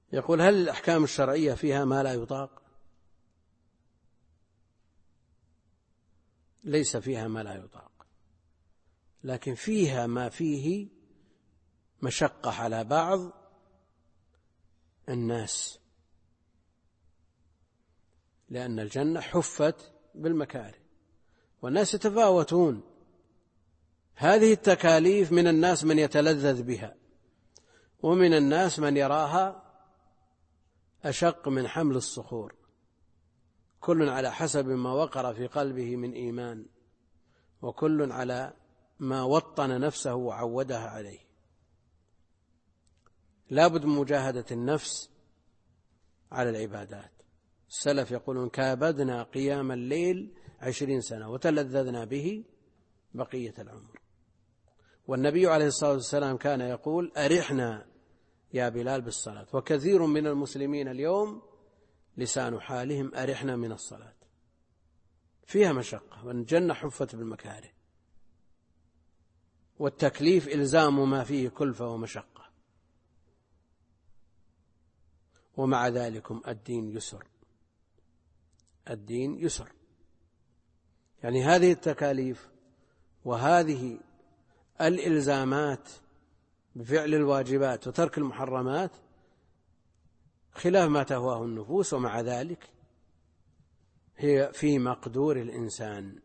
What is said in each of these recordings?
يقول: هل الأحكام الشرعية فيها ما لا يطاق؟ ليس فيها ما لا يطاق، لكن فيها ما فيه مشقة على بعض الناس، لأن الجنة حفت بالمكاره والناس يتفاوتون. هذه التكاليف من الناس من يتلذذ بها، ومن الناس من يراها أشق من حمل الصخور، كل على حسب ما وقر في قلبه من إيمان، وكل على ما وطن نفسه وعودها عليه. لا بد من مجاهدة النفس على العبادات. السلف يقولون: كابدنا قيام الليل 20 سنة وتلذذنا به بقية العمر. والنبي عليه الصلاة والسلام كان يقول: أرحنا يا بلال بالصلاة. وكثير من المسلمين اليوم لسان حالهم: أرحنا من الصلاة. فيها مشقة، والجنة حفت بالمكاره، والتكليف إلزام ما فيه كلفة ومشقة، ومع ذلك الدين يسر. الدين يسر، يعني هذه التكاليف وهذه الإلزامات بفعل الواجبات وترك المحرمات خلاف ما تهواه النفوس، ومع ذلك هي في مقدور الإنسان،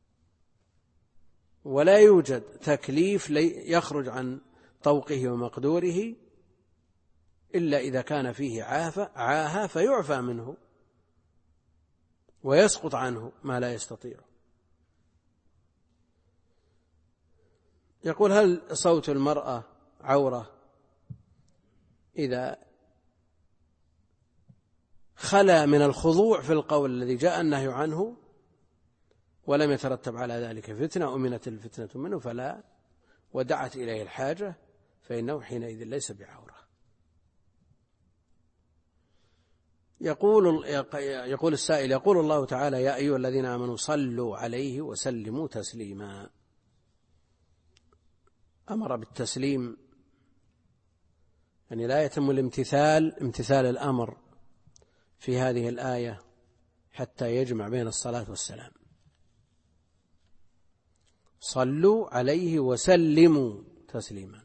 ولا يوجد تكليف يخرج عن طوقه ومقدوره إلا إذا كان فيه عاهة فيعفى منه ويسقط عنه ما لا يستطيع. يقول: هل صوت المرأة عورة إذا خلا من الخضوع في القول الذي جاء النهي عنه ولم يترتب على ذلك فتنة أمنت الفتنة منه فلا، ودعت إليه الحاجة فإنه حينئذ ليس بعورة. يقول السائل: يقول الله تعالى: يا أيها الذين آمنوا صلوا عليه وسلموا تسليما. أمر بالتسليم، يعني لا يتم امتثال الأمر في هذه الآية حتى يجمع بين الصلاة والسلام. صلوا عليه وسلموا تسليما.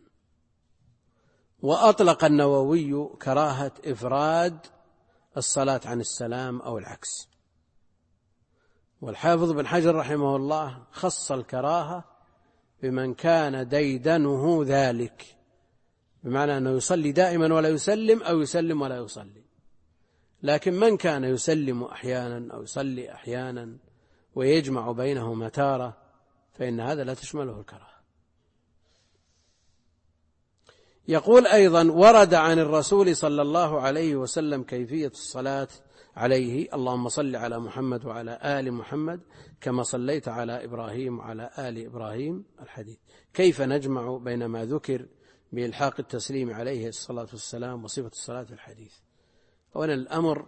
وأطلق النووي كراهة إفراد الصلاة عن السلام أو العكس، والحافظ بن حجر رحمه الله خص الكراهة بمن كان ديدنه ذلك، بمعنى أنه يصلي دائما ولا يسلم، أو يسلم ولا يصلي. لكن من كان يسلم أحيانا أو يصلي أحيانا ويجمع بينهما تارة فإن هذا لا تشمله الكراهة. يقول أيضا: ورد عن الرسول صلى الله عليه وسلم كيفية الصلاة عليه: اللهم صل على محمد وعلى آل محمد كما صليت على إبراهيم وعلى آل إبراهيم. الحديث. كيف نجمع بين ما ذكر بإلحاق التسليم عليه الصلاة والسلام وصفة الصلاة في الحديث؟ أولا، الأمر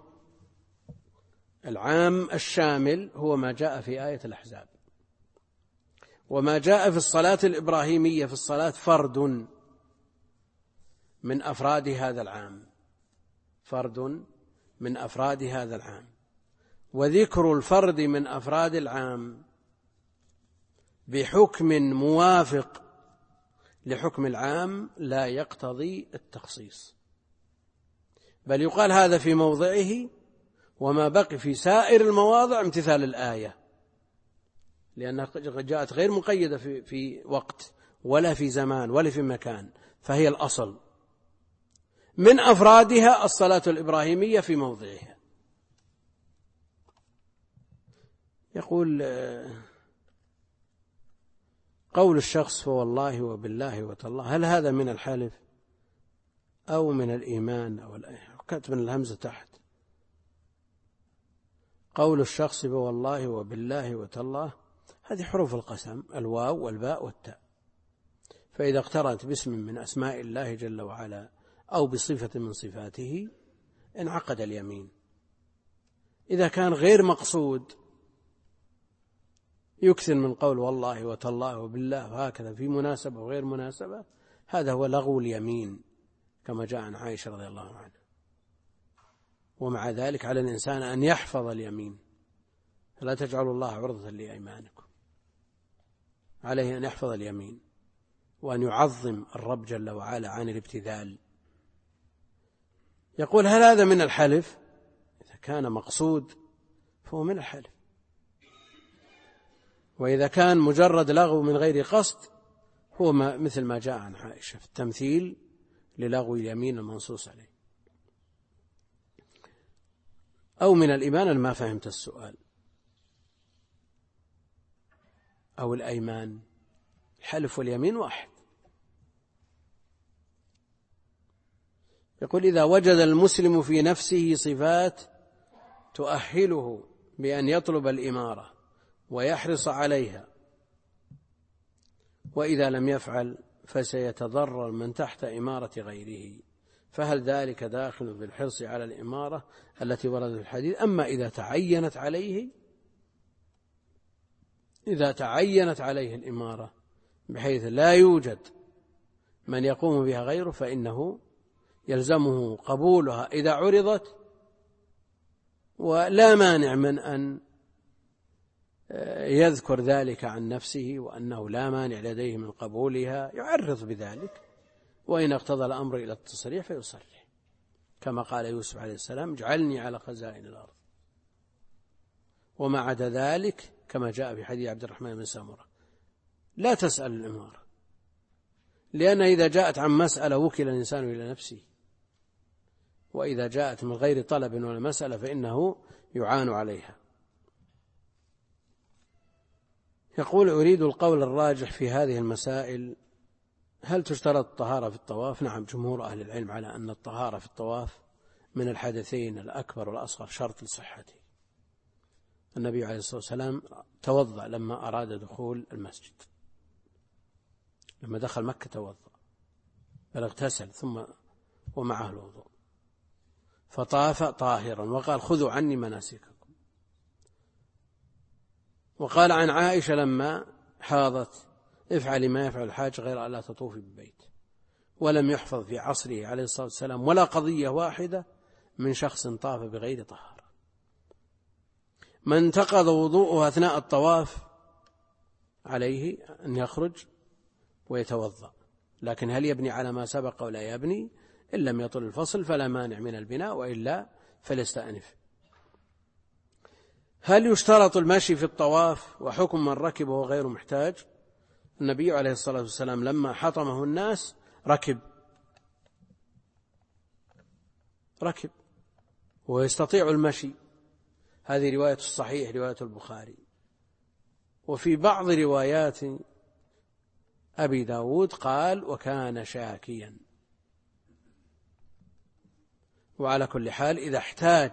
العام الشامل هو ما جاء في آية الأحزاب، وما جاء في الصلاة الإبراهيمية في الصلاة فرد من أفراد هذا العام، فرد من أفراد هذا العام. وذكر الفرد من أفراد العام بحكم موافق لحكم العام لا يقتضي التخصيص، بل يقال هذا في موضعه، وما بقي في سائر المواضع امتثال الآية، لأنها جاءت غير مقيدة في وقت ولا في زمان ولا في مكان، فهي الأصل. من أفرادها الصلاة الإبراهيمية في موضعها. يقول: قول الشخص فوالله وبالله وتالله، هل هذا من الحلف أو من الإيمان أو كتب الهمزة تحت؟ قول الشخص فوالله وبالله وتالله هذه حروف القسم، الواو والباء والتاء، فإذا اقترنت باسم من أسماء الله جل وعلا أو بصفة من صفاته انعقد اليمين. إذا كان غير مقصود يكثر من قول والله وتالله وبالله وهكذا في مناسبة وغير مناسبة، هذا هو لغو اليمين كما جاء عن عائشة رضي الله عنها. ومع ذلك على الإنسان أن يحفظ اليمين، فلا تجعلوا الله عرضة لأيمانكم، عليه أن يحفظ اليمين وأن يعظم الرب جل وعلا عن الابتذال. يقول هل هذا من الحلف؟ إذا كان مقصود فهو من الحلف، وإذا كان مجرد لغو من غير قصد هو مثل ما جاء عن عائشة في التمثيل للغو اليمين المنصوص عليه. أو من الإيمان أن ما فهمت السؤال، أو الأيمان، الحلف واليمين واحد. يقول إذا وجد المسلم في نفسه صفات تؤهله بأن يطلب الإمارة ويحرص عليها، وإذا لم يفعل فسيتضرر من تحت إمارة غيره، فهل ذلك داخل في الحرص على الإمارة التي وردت في الحديث؟ أما إذا تعينت عليه الإمارة بحيث لا يوجد من يقوم بها غيره فإنه يلزمه قبولها إذا عرضت، ولا مانع من أن يذكر ذلك عن نفسه وأنه لا مانع لديه من قبولها، يعرض بذلك، وإن اقتضى الأمر إلى التصريح فيصرح، كما قال يوسف عليه السلام اجعلني على خزائن الأرض. وما عدا ذلك كما جاء في حديث عبد الرحمن بن سامرة لا تسأل الإمارة، لأن إذا جاءت عن مسألة وكل الإنسان إلى نفسه، وإذا جاءت من غير طلب ولا مسألة فإنه يعان عليها. يقول أريد القول الراجح في هذه المسائل. هل تشترط الطهارة في الطواف؟ نعم، جمهور أهل العلم على أن الطهارة في الطواف من الحدثين الأكبر والأصغر شرط لصحته. النبي عليه الصلاة والسلام توضأ لما أراد دخول المسجد، لما دخل مكة توضأ بل اغتسل ثم ومعه الوضوء، فطاف طاهرا وقال خذوا عني مناسككم. وقال عن عائشة لما حاضت افعلي ما يفعل الحاج غير ألا تطوفي بالبيت. ولم يحفظ في عصره عليه الصلاة والسلام ولا قضية واحدة من شخص طاف بغير طهارة. من انتقض وضوءه أثناء الطواف عليه أن يخرج ويتوضأ، لكن هل يبني على ما سبق ولا يبني؟ إن لم يطل الفصل فلا مانع من البناء، وإلا فليستأنف. هل يشترط المشي في الطواف؟ وحكم من ركبه غير محتاج. النبي عليه الصلاة والسلام لما حطمه الناس ركب ويستطيع المشي، هذه رواية الصحيح رواية البخاري. وفي بعض روايات أبي داود قال وكان شاكيا. وعلى كل حال إذا احتاج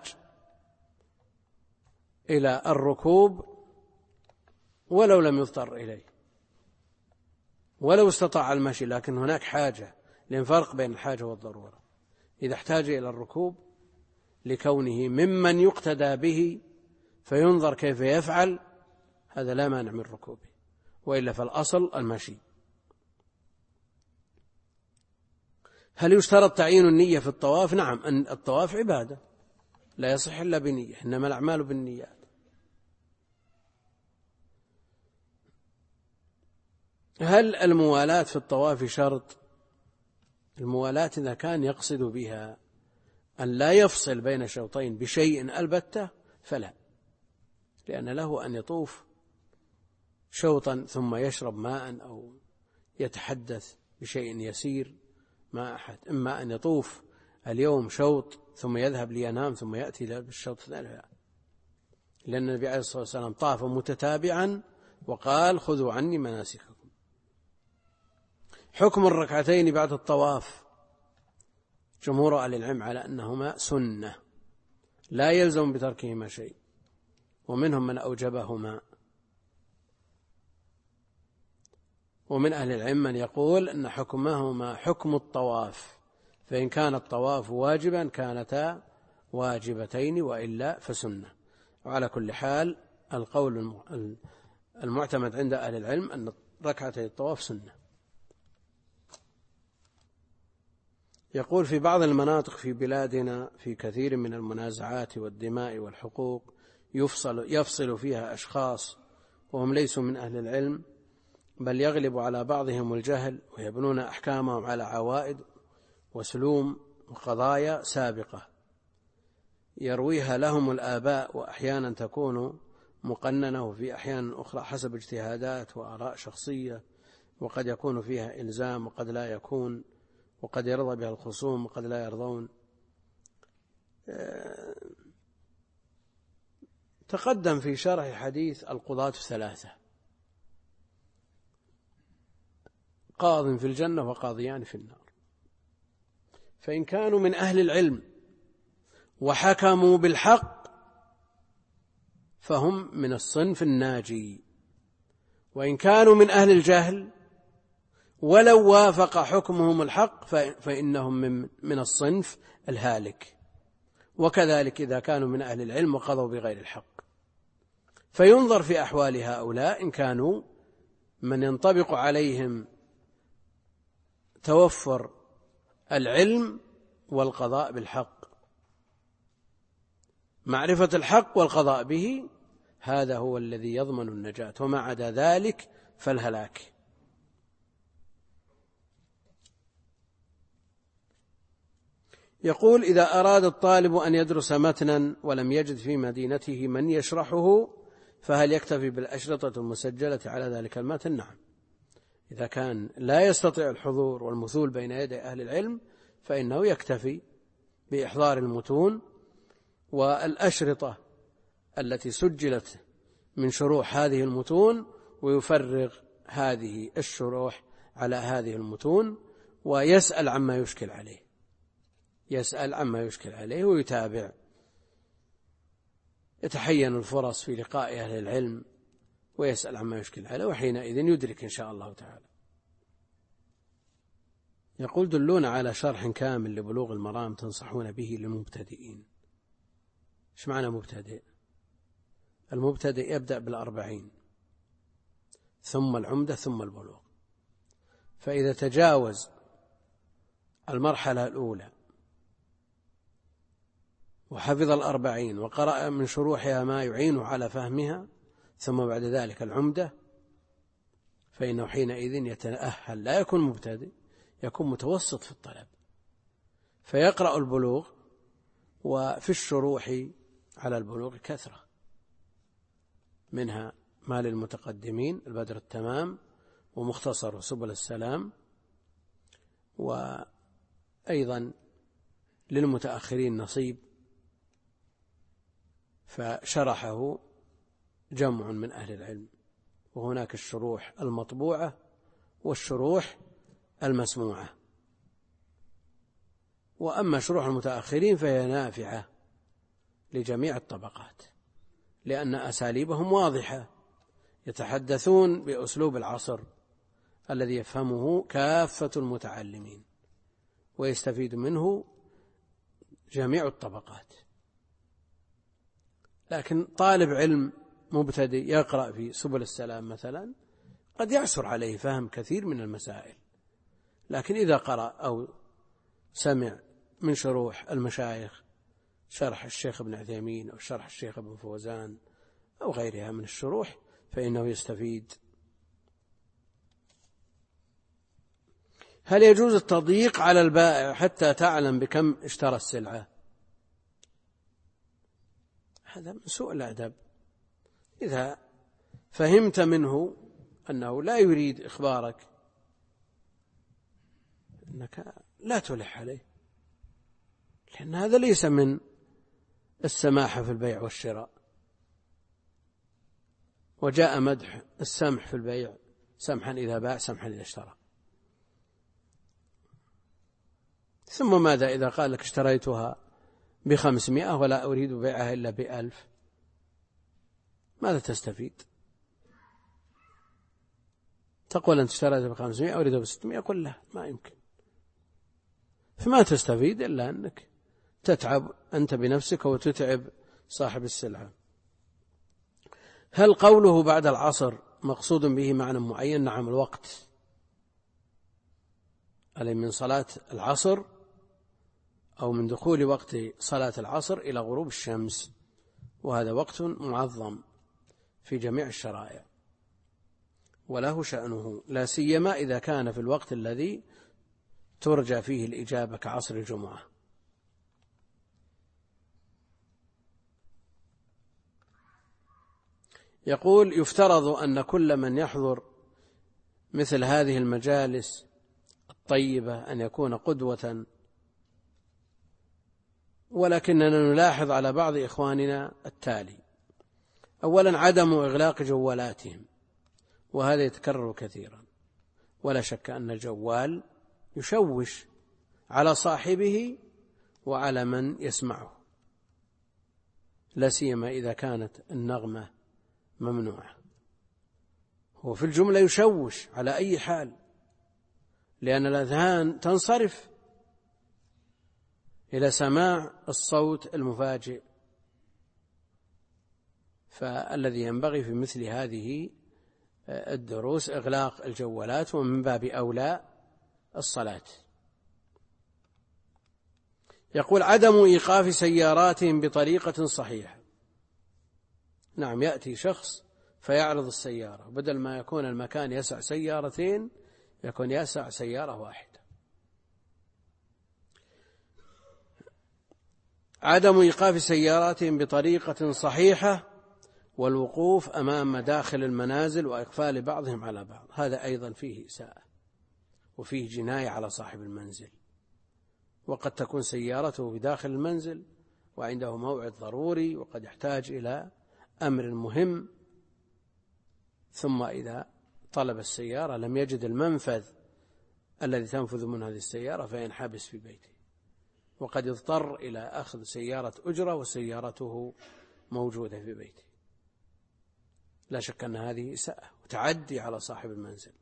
إلى الركوب ولو لم يضطر إليه، ولو استطاع المشي، لكن هناك حاجة، لأن فرق بين الحاجة والضرورة. إذا احتاج إلى الركوب لكونه ممن يقتدى به فينظر كيف يفعل، هذا لا مانع من ركوبه، وإلا فالأصل المشي. هل يشترط تعيين النية في الطواف؟ نعم، أن الطواف عبادة لا يصح إلا بنية، إنما الأعمال بالنيات. هل الموالاة في الطواف شرط؟ الموالاة إذا كان يقصد بها أن لا يفصل بين شوطين بشيء البتة فلا، لأن له أن يطوف شوطا ثم يشرب ماء أو يتحدث بشيء يسير ما أحد. إما أن يطوف اليوم شوط ثم يذهب لينام ثم يأتي بالشوط الثاني، لأن النبي عليه الصلاة والسلام طاف متتابعا وقال خذوا عني مناسككم. حكم الركعتين بعد الطواف. جمهور أهل العلم على أنهما سنة لا يلزم بتركهما شيء، ومنهم من أوجبهما، ومن أهل العلم من يقول أن حكمهما حكم الطواف، فإن كان الطواف واجبا كانتا واجبتين، وإلا فسنة. وعلى كل حال القول المعتمد عند أهل العلم أن ركعتي الطواف سنة. يقول: في بعض المناطق في بلادنا في كثير من المنازعات والدماء والحقوق يفصل فيها أشخاص وهم ليسوا من أهل العلم، بل يغلب على بعضهم الجهل، ويبنون أحكامهم على عوائد وسلوم وقضايا سابقة يرويها لهم الآباء، وأحيانا تكون مقننة، وفي أحيان أخرى حسب اجتهادات وآراء شخصية، وقد يكون فيها إلزام وقد لا يكون، وقد يرضى بها الخصوم وقد لا يرضون. تقدم في شرح حديث القضاة 3: قاض في الجنة وقاضيان في النار. فإن كانوا من أهل العلم وحكموا بالحق فهم من الصنف الناجي، وإن كانوا من أهل الجهل ولو وافق حكمهم الحق فإنهم من الصنف الهالك. وكذلك إذا كانوا من أهل العلم وقضوا بغير الحق، فينظر في أحوال هؤلاء إن كانوا من ينطبق عليهم توفر العلم والقضاء بالحق، معرفة الحق والقضاء به، هذا هو الذي يضمن النجاة، وما عدا ذلك فالهلاك. يقول: إذا أراد الطالب أن يدرس متنا ولم يجد في مدينته من يشرحه، فهل يكتفي بالأشرطة المسجلة على ذلك المتن؟ نعم، إذا كان لا يستطيع الحضور والمثول بين يدي أهل العلم فإنه يكتفي بإحضار المتون والأشرطة التي سجلت من شروح هذه المتون، ويفرغ هذه الشروح على هذه المتون، ويسأل عما يشكل عليه، ويتابع، يتحين الفرص في لقاء أهل العلم ويسأل عما يشكل عليه، وحينئذ يدرك إن شاء الله تعالى. يقول: دلونا على شرح كامل لبلوغ المرام تنصحون به للمبتدئين. إيش معنى مبتدئ؟ المبتدئ يبدأ 40 ثم العمدة ثم البلوغ، فإذا تجاوز المرحلة الأولى وحفظ 40 وقرأ من شروحها ما يعينه على فهمها، ثم بعد ذلك العمدة، فإنه حينئذ يتأهل، لا يكون مبتدئ، يكون متوسط في الطلب، فيقرأ البلوغ، وفي الشروح على البلوغ كثرة، منها ما للمتقدمين البدر التمام ومختصر سبل السلام، وأيضا للمتأخرين نصيب، فشرحه جمع من أهل العلم. وهناك الشروح المطبوعة والشروح المسموعة. وأما شروح المتأخرين فهي نافعة لجميع الطبقات، لأن أساليبهم واضحة، يتحدثون بأسلوب العصر الذي يفهمه كافة المتعلمين ويستفيد منه جميع الطبقات. لكن طالب علم مبتدئ يقرأ في سبل السلام مثلا قد يعسر عليه فهم كثير من المسائل، لكن إذا قرأ أو سمع من شروح المشايخ، شرح الشيخ ابن عثيمين أو شرح الشيخ ابن فوزان أو غيرها من الشروح، فإنه يستفيد. هل يجوز التضييق على البائع حتى تعلم بكم اشترى السلعة؟ هذا من سوء الأدب. إذا فهمت منه أنه لا يريد إخبارك، أنك لا تلح عليه، لأن هذا ليس من السماحة في البيع والشراء. وجاء مدح السمح في البيع: سمحا إذا باع سمحا إذا اشترى. ثم ماذا إذا قال لك اشتريتها ب500 ولا أريد بيعها إلا ب1000؟ ماذا تستفيد؟ تقول أنت اشتريتها ب500 أريدها ب600، يقول لا، ما يمكن. فما تستفيد إلا أنك تتعب أنت بنفسك وتتعب صاحب السلعة. هل قوله بعد العصر مقصود به معنى معين؟ نعم، الوقت، أي من صلاة العصر أو من دخول وقت صلاة العصر إلى غروب الشمس، وهذا وقت معظم في جميع الشرائع وله شأنه، لا سيما إذا كان في الوقت الذي ترجى فيه الإجابة كعصر الجمعة. يقول: يفترض أن كل من يحضر مثل هذه المجالس الطيبة أن يكون قدوة، ولكننا نلاحظ على بعض إخواننا التالي: أولا، عدم إغلاق جوالاتهم، وهذا يتكرر كثيرا، ولا شك أن الجوال يشوش على صاحبه وعلى من يسمعه، لا سيما إذا كانت النغمة ممنوعة. هو في الجملة يشوش على أي حال، لأن الأذهان تنصرف إلى سماع الصوت المفاجئ، فالذي ينبغي في مثل هذه الدروس إغلاق الجوالات، ومن باب أولى الصلاة. يقول: عدم إيقاف سياراتهم بطريقة صحيحة. نعم، يأتي شخص فيعرض السيارة، بدل ما يكون المكان يسع سيارتين يكون يسع سيارة واحدة. عدم إيقاف سياراتهم بطريقة صحيحة، والوقوف أمام مداخل المنازل وإقفال بعضهم على بعض، هذا أيضا فيه إساءة وفيه جناية على صاحب المنزل. وقد تكون سيارته بداخل المنزل وعنده موعد ضروري وقد يحتاج إلى أمر مهم، ثم إذا طلب السيارة لم يجد المنفذ الذي تنفذ من هذه السيارة فينحبس في بيته، وقد يضطر إلى أخذ سيارة أجرة وسيارته موجودة في بيته. لا شك أن هذه إساءة وتعدي على صاحب المنزل.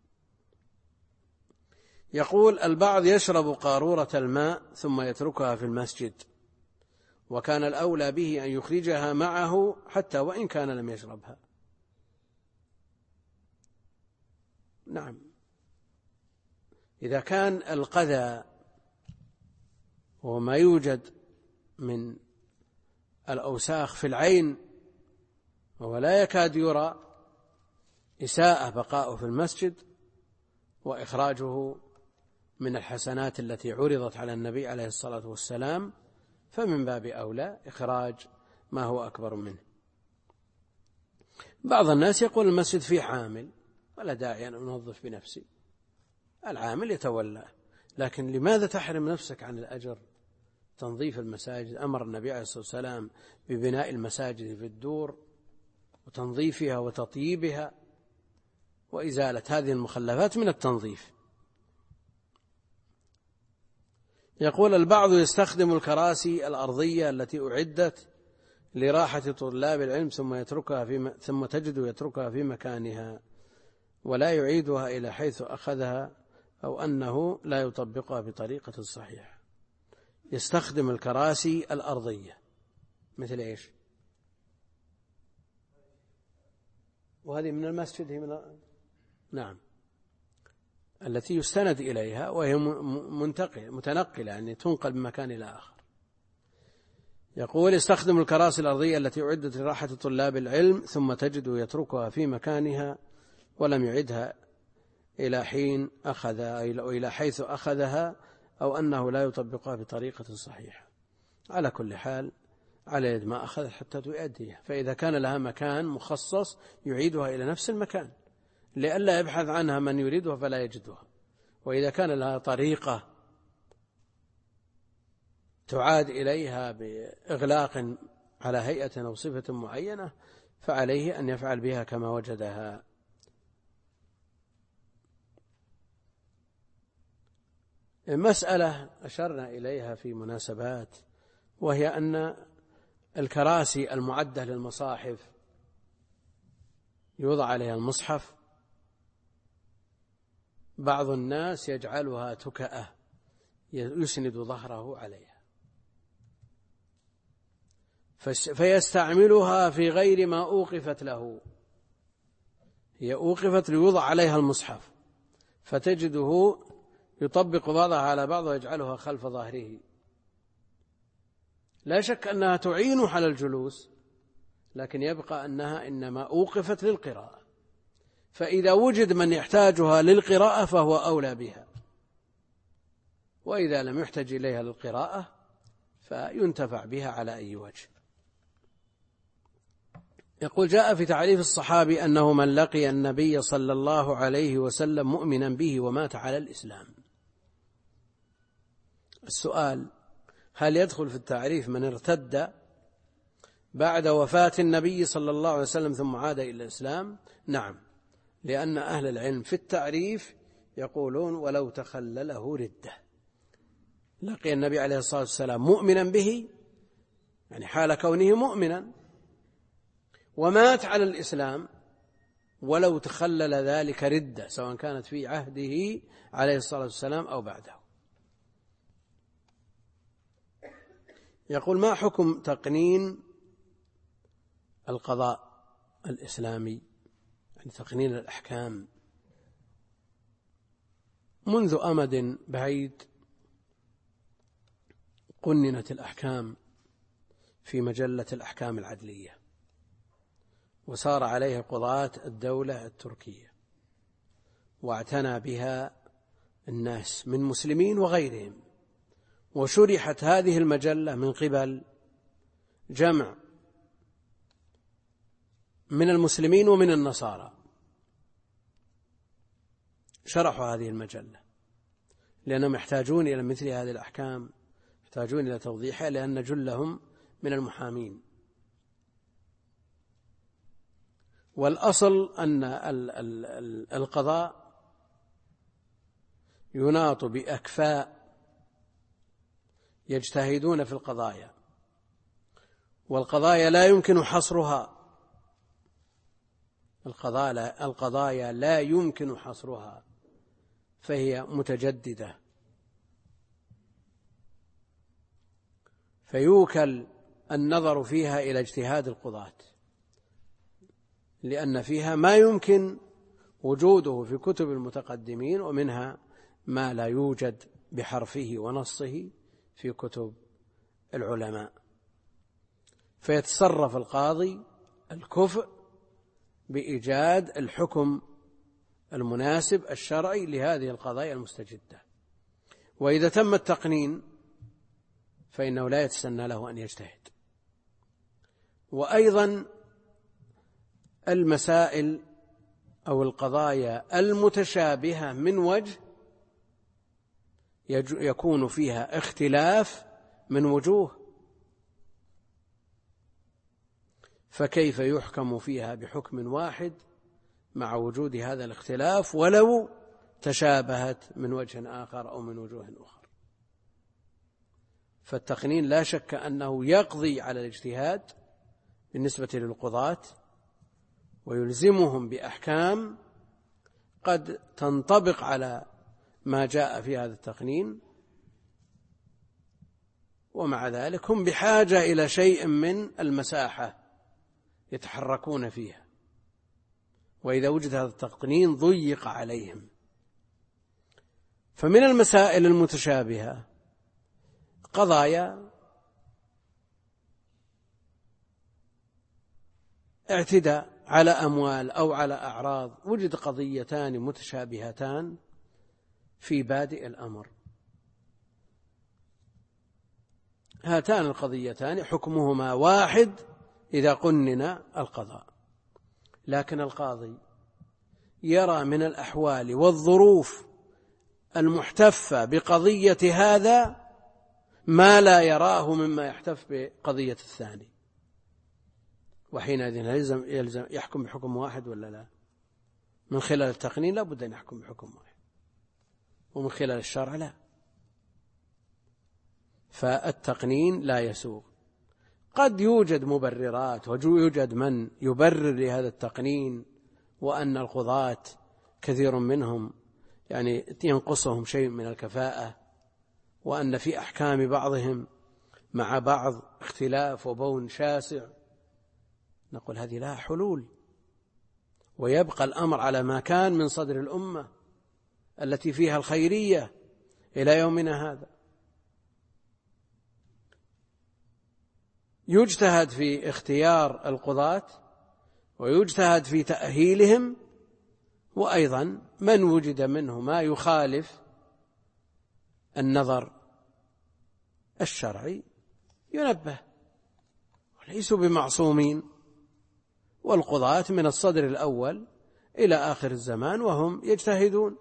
يقول: البعض يشرب قارورة الماء ثم يتركها في المسجد، وكان الأولى به أن يخرجها معه حتى وإن كان لم يشربها. نعم، إذا كان القذى وما يوجد من الأوساخ في العين وهو لا يكاد يرى، إساءة بقاؤه في المسجد وإخراجه من الحسنات التي عرضت على النبي عليه الصلاة والسلام، فمن باب أولى إخراج ما هو أكبر منه. بعض الناس يقول: المسجد فيه عامل ولا داعي أن أنظف بنفسي، العامل يتولى. لكن لماذا تحرم نفسك عن الأجر؟ تنظيف المساجد، أمر النبي عليه الصلاة والسلام ببناء المساجد في الدور وتنظيفها وتطييبها وإزالة هذه المخلفات من التنظيف. يقول: البعض يستخدم الكراسي الأرضية التي أعدت لراحة طلاب العلم ثم تجد يتركها في مكانها ولا يعيدها إلى حيث أخذها، أو أنه لا يطبقها بطريقة صحيحة. يستخدم الكراسي الأرضية مثل إيش؟ وهذه من المسجد، هي من نعم التي يستند إليها وهي متنقلة، يعني تنقل من مكان إلى آخر. يقول: استخدم الكراسي الأرضية التي أعدت لراحة طلاب العلم ثم تجد يتركها في مكانها ولم يعدها إلى حين أخذها إلى حيث أخذها، أو أنه لا يطبقها بطريقة صحيحة. على كل حال على يد ما أخذت حتى تؤديها، فإذا كان لها مكان مخصص يعيدها إلى نفس المكان لئلا يبحث عنها من يريدها فلا يجدها. وإذا كان لها طريقة تعاد إليها بإغلاق على هيئة أو صفة معينة فعليه أن يفعل بها كما وجدها. مسألة أشرنا إليها في مناسبات، وهي أن الكراسي المعدة للمصاحف يوضع عليها المصحف، بعض الناس يجعلها تكأة يسند ظهره عليها فيستعملها في غير ما أوقفت له. هي أوقفت ليوضع عليها المصحف، فتجده يطبق بعضها على بعض ويجعلها خلف ظهره لا شك أنها تعين على الجلوس، لكن يبقى أنها إنما أوقفت للقراءة، فإذا وجد من يحتاجها للقراءة فهو أولى بها، وإذا لم يحتج إليها للقراءة فينتفع بها على أي وجه. يقول: جاء في تعريف الصحابي أنه من لقي النبي صلى الله عليه وسلم مؤمنا به ومات على الإسلام. السؤال: هل يدخل في التعريف من ارتد بعد وفاة النبي صلى الله عليه وسلم ثم عاد إلى الإسلام؟ نعم، لأن أهل العلم في التعريف يقولون: ولو تخلله ردة. لقي النبي عليه الصلاة والسلام مؤمنا به، يعني حال كونه مؤمنا، ومات على الإسلام، ولو تخلل ذلك ردة، سواء كانت في عهده عليه الصلاة والسلام أو بعده. يقول: ما حكم تقنين القضاء الإسلامي، يعني تقنين الأحكام؟ منذ أمد بعيد قننت الأحكام في مجلة الأحكام العدلية، وسار عليها قضاة الدولة التركية، واعتنى بها الناس من مسلمين وغيرهم، وشرحت هذه المجلة من قبل جمع من المسلمين ومن النصارى، شرحوا هذه المجلة لأنهم يحتاجون إلى مثل هذه الأحكام، يحتاجون إلى توضيحها، لأن جلهم من المحامين. والأصل أن القضاء يناط بأكفاء يجتهدون في القضايا، والقضايا لا يمكن حصرها، القضايا لا يمكن حصرها، فهي متجددة، فيوكل النظر فيها إلى اجتهاد القضاة، لأن فيها ما يمكن وجوده في كتب المتقدمين، ومنها ما لا يوجد بحرفه ونصه في كتب العلماء، فيتصرف القاضي الكفء بإيجاد الحكم المناسب الشرعي لهذه القضايا المستجدة. وإذا تم التقنين فإنه لا يتسنى له أن يجتهد. وأيضا المسائل أو القضايا المتشابهة من وجه يكون فيها اختلاف من وجوه، فكيف يحكم فيها بحكم واحد مع وجود هذا الاختلاف ولو تشابهت من وجه آخر أو من وجوه أخرى؟ فالتقنين لا شك أنه يقضي على الاجتهاد بالنسبة للقضاة، ويلزمهم بأحكام قد تنطبق على ما جاء في هذا التقنين، ومع ذلك هم بحاجة إلى شيء من المساحة يتحركون فيها، وإذا وجد هذا التقنين ضيق عليهم. فمن المسائل المتشابهة قضايا اعتداء على أموال أو على أعراض، وجد قضيتان متشابهتان في بادئ الأمر، هاتان القضيتان حكمهما واحد إذا قنن القضاء، لكن القاضي يرى من الأحوال والظروف المحتفة بقضية هذا ما لا يراه مما يحتف بقضية الثاني، وحينئذ يلزم يحكم بحكم واحد ولا لا؟ من خلال التقنين لا بد أن يحكم بحكم واحد، ومن خلال الشرع لا. فالتقنين لا يسوغ. قد يوجد مبررات ويوجد من يبرر لهذا التقنين، وأن القضاة كثير منهم يعني ينقصهم شيء من الكفاءة، وأن في أحكام بعضهم مع بعض اختلاف وبون شاسع. نقول هذه لها حلول، ويبقى الأمر على ما كان من صدر الأمة التي فيها الخيرية إلى يومنا هذا. يجتهد في اختيار القضاة ويجتهد في تأهيلهم، وأيضا من وجد منه ما يخالف النظر الشرعي ينبه، وليسوا بمعصومين، والقضاة من الصدر الأول إلى آخر الزمان وهم يجتهدون،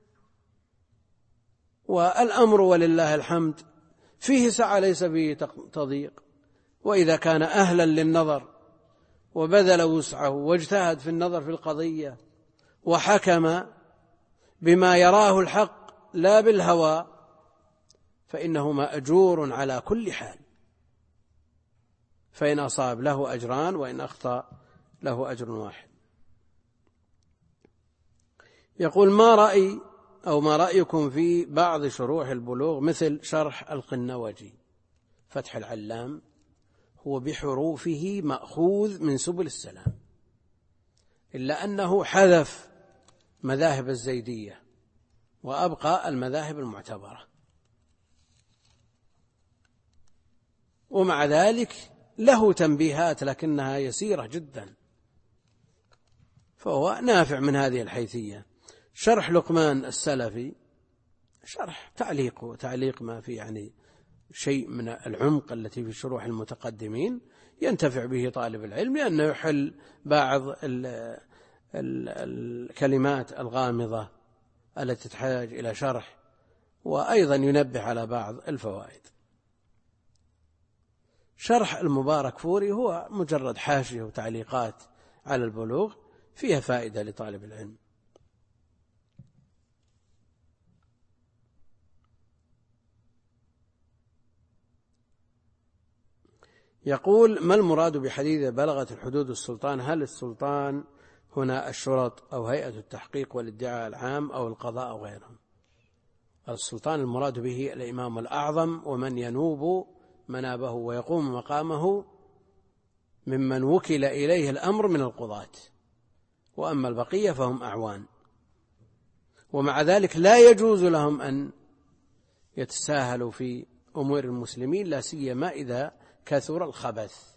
والأمر ولله الحمد فيه سعة ليس فيه تضييق. وإذا كان أهلا للنظر وبذل وسعه واجتهد في النظر في القضية وحكم بما يراه الحق لا بالهوى فإنه مأجور على كل حال، فإن أصاب له أجران وإن أخطأ له أجر واحد. يقول ما رأيكم في بعض شروح البلوغ مثل شرح القنوجي فتح العلام، هو بحروفه مأخوذ من سبل السلام، إلا أنه حذف مذاهب الزيدية وأبقى المذاهب المعتبرة، ومع ذلك له تنبيهات لكنها يسيرة جدا، فهو نافع من هذه الحيثية. شرح لقمان السلفي شرح تعليق ما في يعني شيء من العمق التي في شروح المتقدمين ينتفع به طالب العلم، لأنه يحل بعض الكلمات الغامضة التي تحتاج إلى شرح، وأيضا ينبه على بعض الفوائد. شرح المبارك فوري هو مجرد حاشية وتعليقات على البلوغ فيها فائدة لطالب العلم. يقول: ما المراد بحديث بلغت الحدود السلطان؟ هل السلطان هنا الشرط أو هيئة التحقيق والادعاء العام أو القضاء أو غيرهم؟ السلطان المراد به الإمام الأعظم ومن ينوب منابه ويقوم مقامه ممن وكل إليه الأمر من القضاة، وأما البقية فهم أعوان، ومع ذلك لا يجوز لهم أن يتساهلوا في أمور المسلمين، لا سيما إذا كثر الخبث.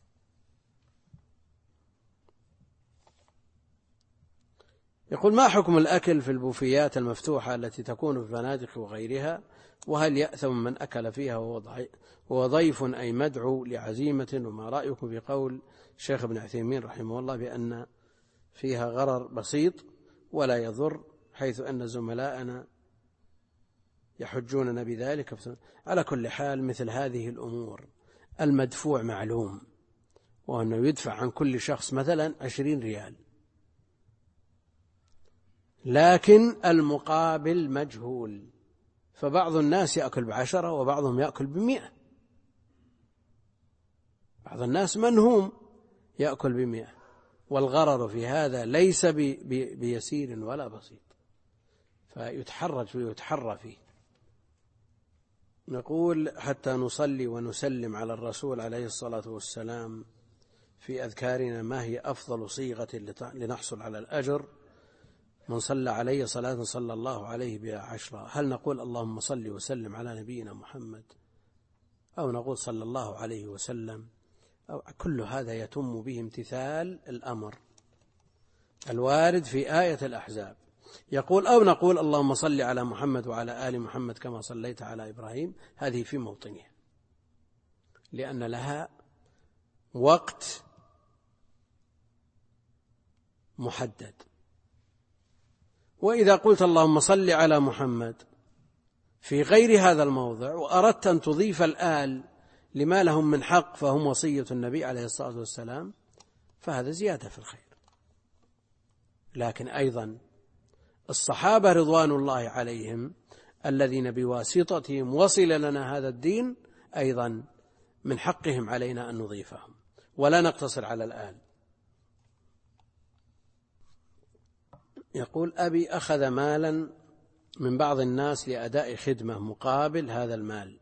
يقول: ما حكم الأكل في البوفيات المفتوحة التي تكون في الفنادق وغيرها، وهل يأثم من أكل فيها وهو ضيف أي مدعو لعزيمة؟ وما رأيكم في قول الشيخ ابن عثيمين رحمه الله بأن فيها غرر بسيط ولا يضر، حيث أن زملاءنا يحجوننا بذلك؟ على كل حال مثل هذه الأمور المدفوع معلوم، وأنه يدفع عن كل شخص مثلا 20 ريال، لكن المقابل مجهول، فبعض الناس يأكل ب10 وبعضهم يأكل ب100، بعض الناس منهوم يأكل ب100، والغرر في هذا ليس بيسير ولا بسيط، فيتحرج ويتحرى فيه. نقول: حتى نصلي ونسلم على الرسول عليه الصلاة والسلام في أذكارنا ما هي أفضل صيغة لنحصل على الأجر؟ من صلى عليه صلاة صلى الله عليه بها 10، هل نقول اللهم صل وسلم على نبينا محمد، أو نقول صلى الله عليه وسلم، أو كل هذا يتم به امتثال الأمر الوارد في آية الأحزاب. يقول: أو نقول اللهم صل على محمد وعلى آل محمد كما صليت على إبراهيم، هذه في موطنها لأن لها وقت محدد. وإذا قلت اللهم صل على محمد في غير هذا الموضع وأردت أن تضيف الآل لما لهم من حق فهم وصية النبي عليه الصلاة والسلام، فهذا زيادة في الخير. لكن أيضا الصحابة رضوان الله عليهم الذين بواسطتهم وصل لنا هذا الدين أيضا من حقهم علينا أن نضيفهم ولا نقتصر على الآل. يقول: أبي أخذ مالا من بعض الناس لأداء خدمة مقابل هذا المال،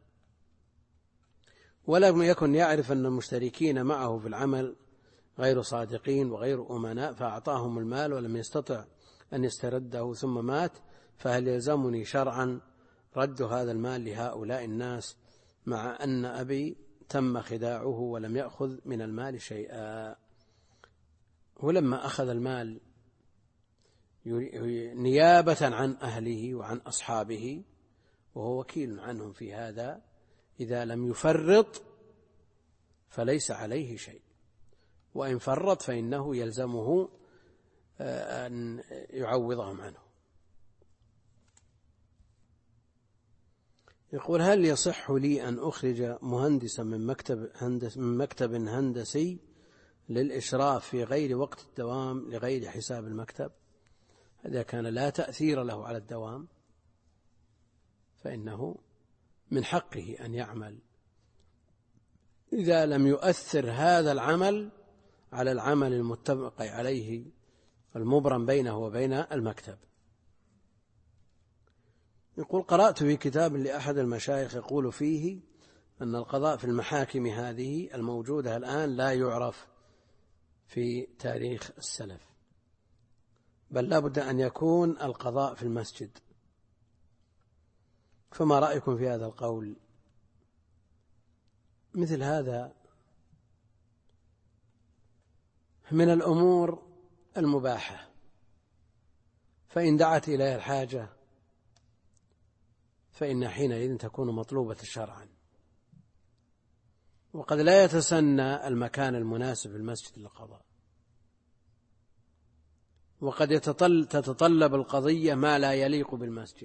ولم يكن يعرف أن المشتركين معه في العمل غير صادقين وغير أمناء، فأعطاهم المال ولم يستطع أن يسترده ثم مات، فهل يلزمني شرعا رد هذا المال لهؤلاء الناس، مع أن أبي تم خداعه ولم يأخذ من المال شيئا. ولما أخذ المال نيابة عن أهله وعن أصحابه وهو وكيل عنهم في هذا، إذا لم يفرط فليس عليه شيء، وإن فرط فإنه يلزمه أن يعوضهم عنه. يقول: هل يصح لي أن أخرج مهندسا من مكتب هندسي للإشراف في غير وقت الدوام لغير حساب المكتب؟ إذا كان لا تأثير له على الدوام فإنه من حقه أن يعمل، إذا لم يؤثر هذا العمل على العمل المتفق عليه المبرم بينه وبين المكتب. يقول: قرأت في كتاب لأحد المشايخ يقول فيه أن القضاء في المحاكم هذه الموجودة الآن لا يعرف في تاريخ السلف، بل لا بد أن يكون القضاء في المسجد، فما رأيكم في هذا القول؟ مثل هذا من الأمور المباحة، فإن دعت إليها الحاجة فإن حينئذ تكون مطلوبة شرعا. وقد لا يتسنى المكان المناسب في المسجد للقضاء، وقد تتطلب القضية ما لا يليق بالمسجد.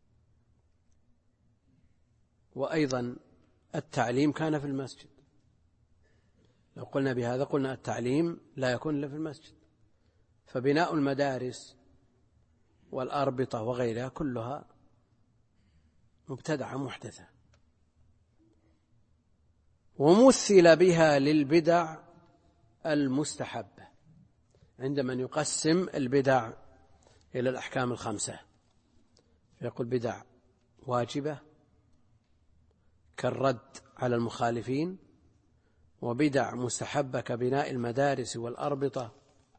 وأيضا التعليم كان في المسجد، لو قلنا بهذا قلنا التعليم لا يكون إلا في المسجد، فبناء المدارس والأربطة وغيرها كلها مبتدعة محدثة، ومثل بها للبدع المستحبة عند من يقسم البدع إلى الأحكام الخمسة، يقول بدع واجبة كالرد على المخالفين، وبدع مستحبة كبناء المدارس والأربطة،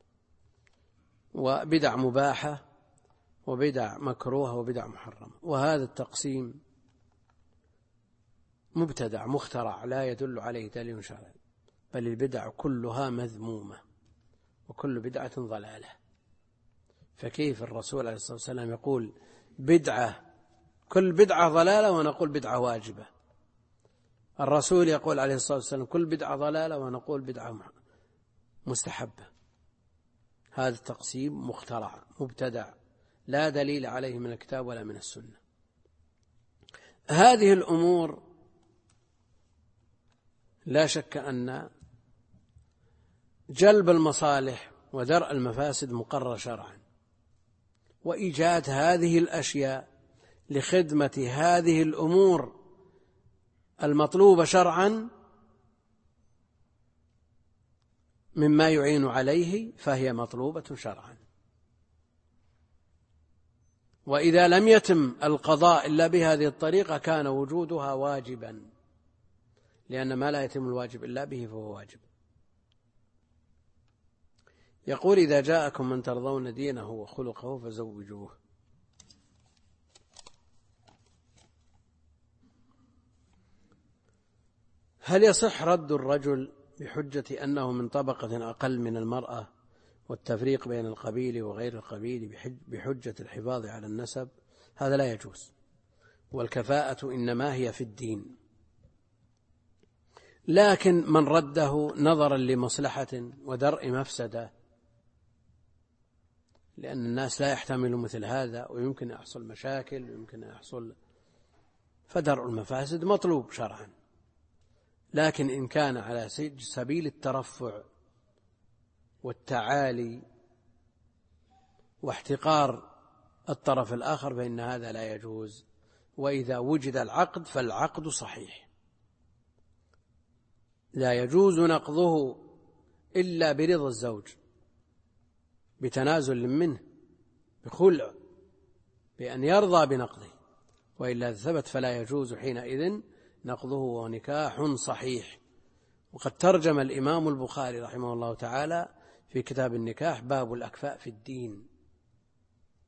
وبدع مباحة، وبدع مكروهة، وبدع محرمة. وهذا التقسيم مبتدع مخترع لا يدل عليه دليل شرعي، بل البدع كلها مذمومة وكل بدعة ضلالة. فكيف الرسول عليه الصلاة والسلام يقول بدعة كل بدعة ضلالة ونقول بدعة واجبة؟ الرسول يقول عليه الصلاة والسلام كل بدعة ضلالة ونقول بدعة مستحبة. هذا التقسيم مخترع مبتدع لا دليل عليه من الكتاب ولا من السنة. هذه الأمور لا شك أن جلب المصالح ودرء المفاسد مقرر شرعا، وإيجاد هذه الأشياء لخدمة هذه الأمور المطلوبة شرعا مما يعين عليه فهي مطلوبة شرعا. وإذا لم يتم القضاء إلا بهذه الطريقة كان وجودها واجبا، لأن ما لا يتم الواجب إلا به فهو واجب. يقول: إذا جاءكم من ترضون دينه وخلقه فزوجوه. هل يصح رد الرجل بحجة أنه من طبقة أقل من المرأة والتفريق بين القبيل وغير القبيل بحجة الحفاظ على النسب؟ هذا لا يجوز، والكفاءة إنما هي في الدين. لكن من رده نظرا لمصلحة ودرء مفسدة، لأن الناس لا يحتملوا مثل هذا ويمكن يحصل مشاكل ويمكن يحصل، فدرء المفاسد مطلوب شرعا. لكن إن كان على سبيل الترفع والتعالي واحتقار الطرف الآخر فإن هذا لا يجوز. وإذا وجد العقد فالعقد صحيح، لا يجوز نقضه إلا برضا الزوج بتنازل منه بخلع بأن يرضى بنقضه، وإلا ثبت فلا يجوز حينئذ نقضه ونكاح صحيح. وقد ترجم الإمام البخاري رحمه الله تعالى في كتاب النكاح باب الأكفاء في الدين،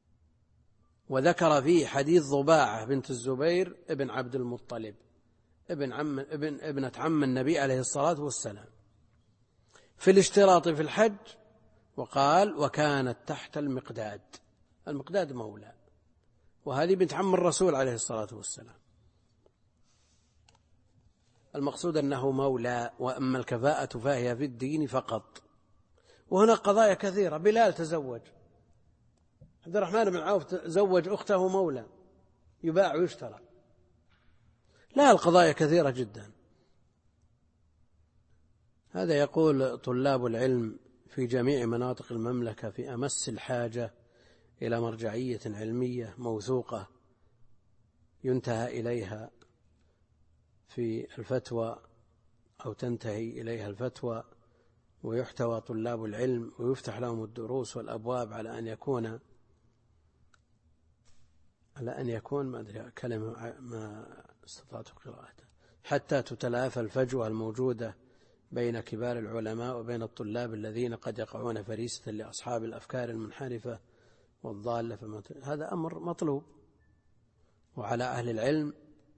وذكر فيه حديث ضباعة بنت الزبير ابن عبد المطلب ابنة عم النبي عليه الصلاة والسلام في الاشتراط في الحج، وقال وكانت تحت المقداد. المقداد مولى، وهذه بنت عم الرسول عليه الصلاة والسلام. المقصود أنه مولى، وأما الكفاءة فهي في الدين فقط. وهنا قضايا كثيرة. بلال تزوج، عبد الرحمن بن عوف تزوج أخته مولى يباع ويشترى. لا، القضايا كثيرة جدا. هذا يقول طلاب العلم في جميع مناطق المملكة في أمس الحاجة إلى مرجعية علمية موثوقة ينتهى إليها في الفتوى أو تنتهي إليها الفتوى، ويحتوى طلاب العلم ويفتح لهم الدروس والأبواب على أن يكون ما أدري كلمة ما استطعت قراءته، حتى تتلافى الفجوة الموجودة بين كبار العلماء وبين الطلاب الذين قد يقعون فريسة لأصحاب الأفكار المنحرفة والضالة. هذا أمر مطلوب، وعلى أهل العلم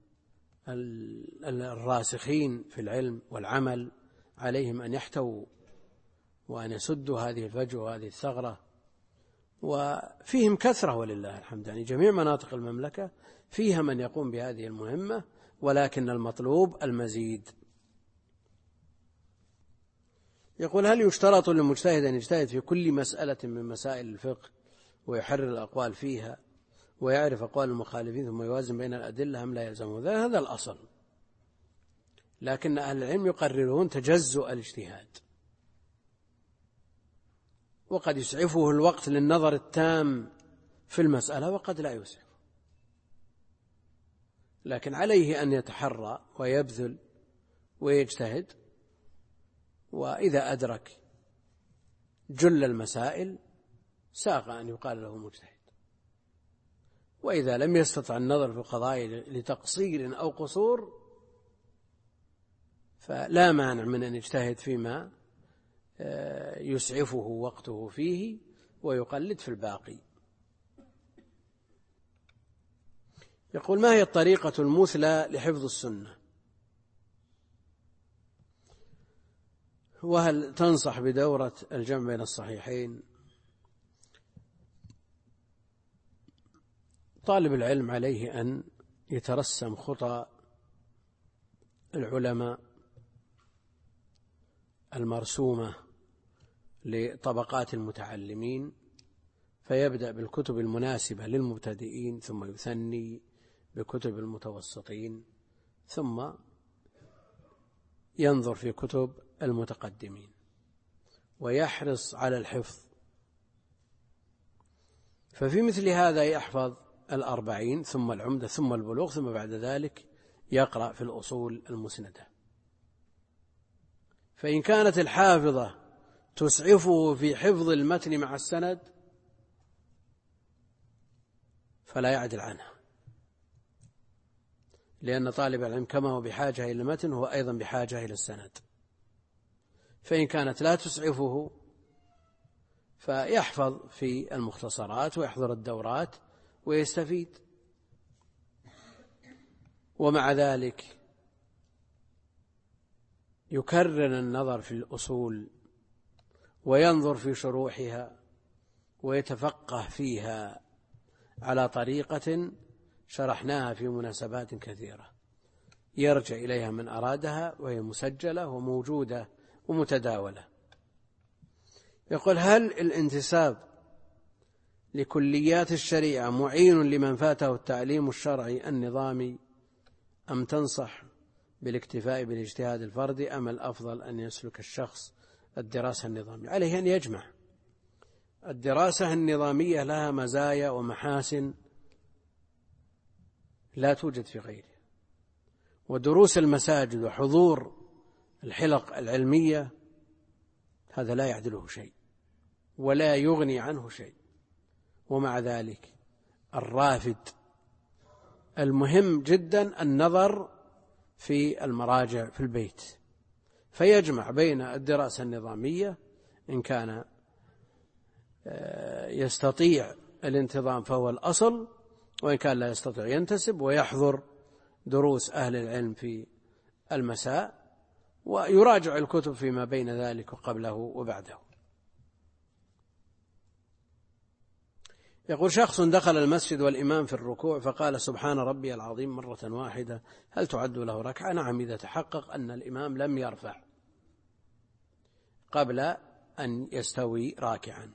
الراسخين في العلم والعمل عليهم أن يحتووا وأن يسدوا هذه الفجوة وهذه الثغرة. وفيهم كثرة ولله الحمد، يعني جميع مناطق المملكة فيها من يقوم بهذه المهمة، ولكن المطلوب المزيد. يقول هل يشترط للمجتهد أن يجتهد في كل مسألة من مسائل الفقه ويحرر الأقوال فيها ويعرف أقوال المخالفين ثم يوازن بين الأدلة أم لا يلزمه ذلك؟ هذا الأصل، لكن أهل العلم يقررون تجزؤ الاجتهاد، وقد يسعفه الوقت للنظر التام في المسألة وقد لا يسعفه، لكن عليه أن يتحرى ويبذل ويجتهد، وإذا أدرك جل المسائل ساق أن يقال له مجتهد. وإذا لم يستطع النظر في القضايا لتقصير أو قصور فلا مانع من أن يجتهد فيما يسعفه وقته فيه ويقلد في الباقي. يقول ما هي الطريقة المثلى لحفظ السنة؟ وهل تنصح بدورة الجمع بين الصحيحين؟ طالب العلم عليه أن يترسم خطى العلماء المرسومة لطبقات المتعلمين، فيبدأ بالكتب المناسبة للمبتدئين، ثم يثني بكتب المتوسطين، ثم ينظر في كتب المتقدمين، ويحرص على الحفظ. ففي مثل هذا يحفظ 40 ثم العمدة ثم البلوغ، ثم بعد ذلك يقرأ في الأصول المسندة. فإن كانت الحافظة تسعفه في حفظ المتن مع السند فلا يعدل عنها، لأن طالب العلم كما هو بحاجة إلى المتن هو أيضا بحاجة إلى السند. فإن كانت لا تسعفه فيحفظ في المختصرات ويحضر الدورات ويستفيد. ومع ذلك يكرر النظر في الأصول وينظر في شروحها ويتفقه فيها على طريقة شرحناها في مناسبات كثيرة يرجع إليها من أرادها، وهي مسجلة وموجودة ومتداولة. يقول هل الانتساب لكليات الشريعة معين لمن فاته التعليم الشرعي النظامي، أم تنصح بالاكتفاء بالاجتهاد الفردي، أم الأفضل أن يسلك الشخص الدراسة النظامية؟ عليه أن يجمع. الدراسة النظامية لها مزايا ومحاسن لا توجد في غيرها، ودروس المساجد وحضور الحلق العلمية هذا لا يعدله شيء ولا يغني عنه شيء. ومع ذلك الرافد المهم جدا النظر في المراجع في البيت، فيجمع بين الدراسة النظامية إن كان يستطيع الانتظام فهو الأصل، وإن كان لا يستطيع ينتسب ويحضر دروس أهل العلم في المساء ويراجع الكتب فيما بين ذلك وقبله وبعده. يقول شخص دخل المسجد والإمام في الركوع فقال سبحان ربي العظيم مرة واحدة، هل تعد له ركعة؟ نعم، إذا تحقق أن الإمام لم يرفع قبل أن يستوي راكعا.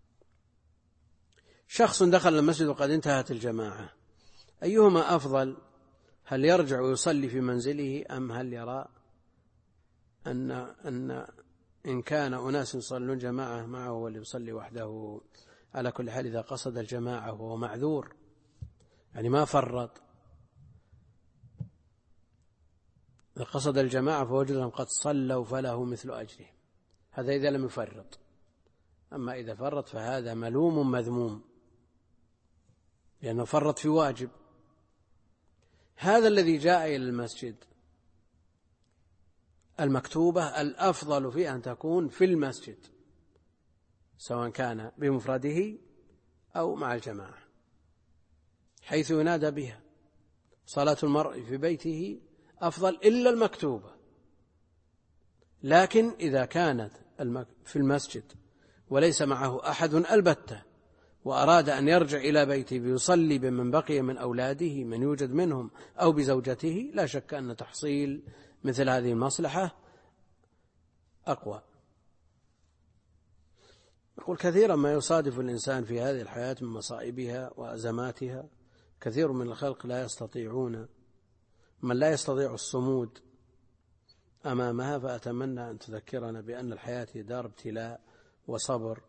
شخص دخل المسجد وقد انتهت الجماعة، أيهما أفضل؟ هل يرجع ويصلي في منزله أم هل يرى أن إن كان أناس يصلون جماعة معه وليصلي وحده؟ على كل حال إذا قصد الجماعة وهو معذور، يعني ما فرط، إذا قصد الجماعة فوجدهم قد صلوا فله مثل أجرهم، هذا إذا لم يفرط. أما إذا فرط فهذا ملوم مذموم لأنه فرط في واجب. هذا الذي جاء إلى المسجد المكتوبة الأفضل في أن تكون في المسجد سواء كان بمفرده أو مع الجماعة، حيث ينادى بها. صلاة المرء في بيته أفضل إلا المكتوبة، لكن إذا كانت في المسجد وليس معه أحد البتة وأراد أن يرجع إلى بيته ليصلي بمن بقي من أولاده من يوجد منهم أو بزوجته، لا شك أن تحصيل مثل هذه المصلحة أقوى. يقول كثيرا ما يصادف الإنسان في هذه الحياة من مصائبها وأزماتها، كثير من الخلق لا يستطيعون، من لا يستطيع الصمود أمامها، فأتمنى أن تذكرنا بأن الحياة دار ابتلاء وصبر،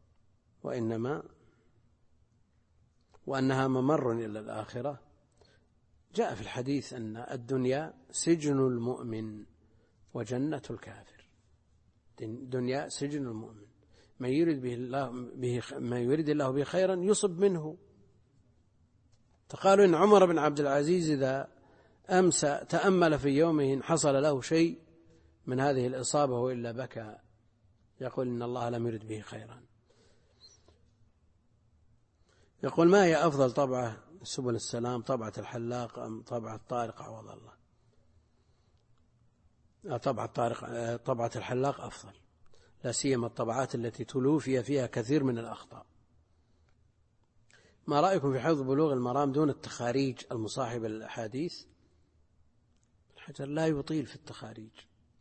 وأنها ممر إلى الآخرة. جاء في الحديث أن الدنيا سجن المؤمن وجنة الكافر. الدنيا سجن المؤمن، ما يريد الله به خيرا يصب منه. فقالوا إن عمر بن عبد العزيز إذا أمسى تأمل في يومه حصل له شيء من هذه الإصابة وإلا بكى، يقول إن الله لم يرد به خيرا. يقول ما هي أفضل طبعة سبل السلام، طبعة الحلاق أم طبعة طارق عوض الله؟ طبعة الحلاق أفضل، لا سيما الطبعات التي تلوفي فيها كثير من الأخطاء. ما رأيكم في حفظ بلوغ المرام دون التخاريج المصاحبة للأحاديث؟ الحجر لا يطيل في التخاريج،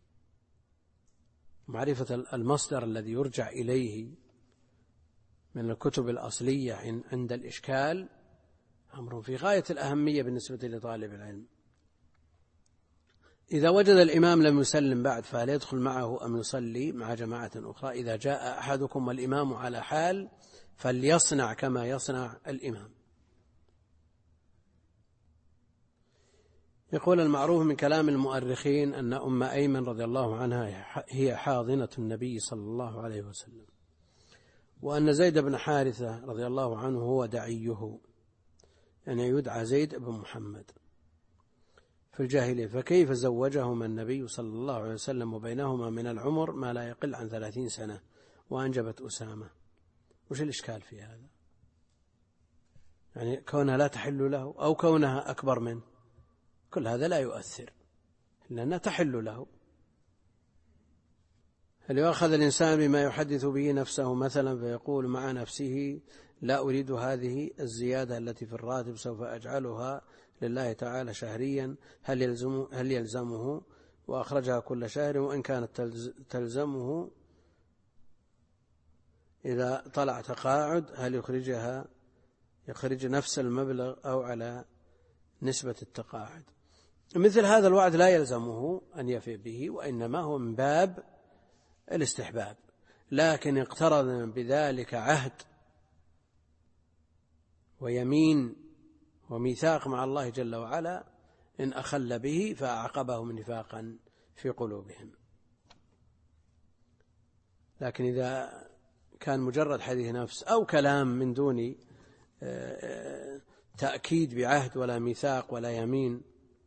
معرفة المصدر الذي يرجع إليه من الكتب الأصلية عند الإشكال أمر في غاية الأهمية بالنسبة لطالب العلم. إذا وجد الإمام لم يسلم بعد فهل يدخل معه أم يصلي مع جماعة أخرى؟ إذا جاء أحدكم والإمام على حال فليصنع كما يصنع الإمام. يقول المعروف من كلام المؤرخين أن أم أيمن رضي الله عنها هي حاضنة النبي صلى الله عليه وسلم، وأن زيد بن حارثة رضي الله عنه هو دعيه، يعني يدعى زيد بن محمد في الجاهلية، فكيف زوجهما النبي صلى الله عليه وسلم وبينهما من العمر ما لا يقل عن 30 سنة وأنجبت أسامة؟ وش الإشكال في هذا؟ يعني كونها لا تحل له أو كونها أكبر منه، كل هذا لا يؤثر لأنها تحل له. هل يؤخذ الإنسان بما يحدث به نفسه مثلا فيقول مع نفسه لا أريد هذه الزيادة التي في الراتب سوف أجعلها لله تعالى شهريا، هل يلزمه وأخرجها كل شهر، وإن كانت تلزمه إذا طلع تقاعد هل يخرج نفس المبلغ أو على نسبة التقاعد؟ مثل هذا الوعد لا يلزمه أن يفي به، وإنما هو من باب الاستحباب، لكن اقترن بذلك عهد ويمين وميثاق مع الله جل وعلا، إن أخل به فأعقبه نفاقا في قلوبهم. لكن إذا كان مجرد حديث نفس أو كلام من دون تأكيد بعهد ولا ميثاق ولا يمين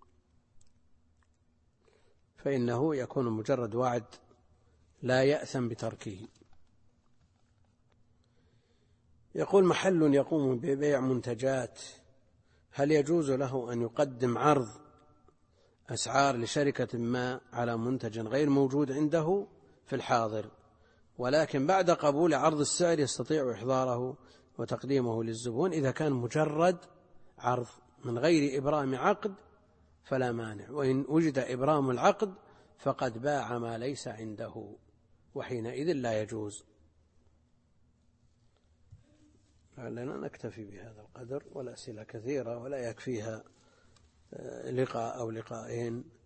فإنه يكون مجرد وعد لا يأثم بتركه. يقول محل يقوم ببيع منتجات، هل يجوز له أن يقدم عرض أسعار لشركة ما على منتج غير موجود عنده في الحاضر، ولكن بعد قبول عرض السعر يستطيع إحضاره وتقديمه للزبون. إذا كان مجرد عرض من غير إبرام عقد فلا مانع، وإن وجد إبرام العقد فقد باع ما ليس عنده، وحينئذ لا يجوز. لعلنا نكتفي بهذا القدر، والأسئلة كثيرة ولا يكفيها لقاء أو لقاءين.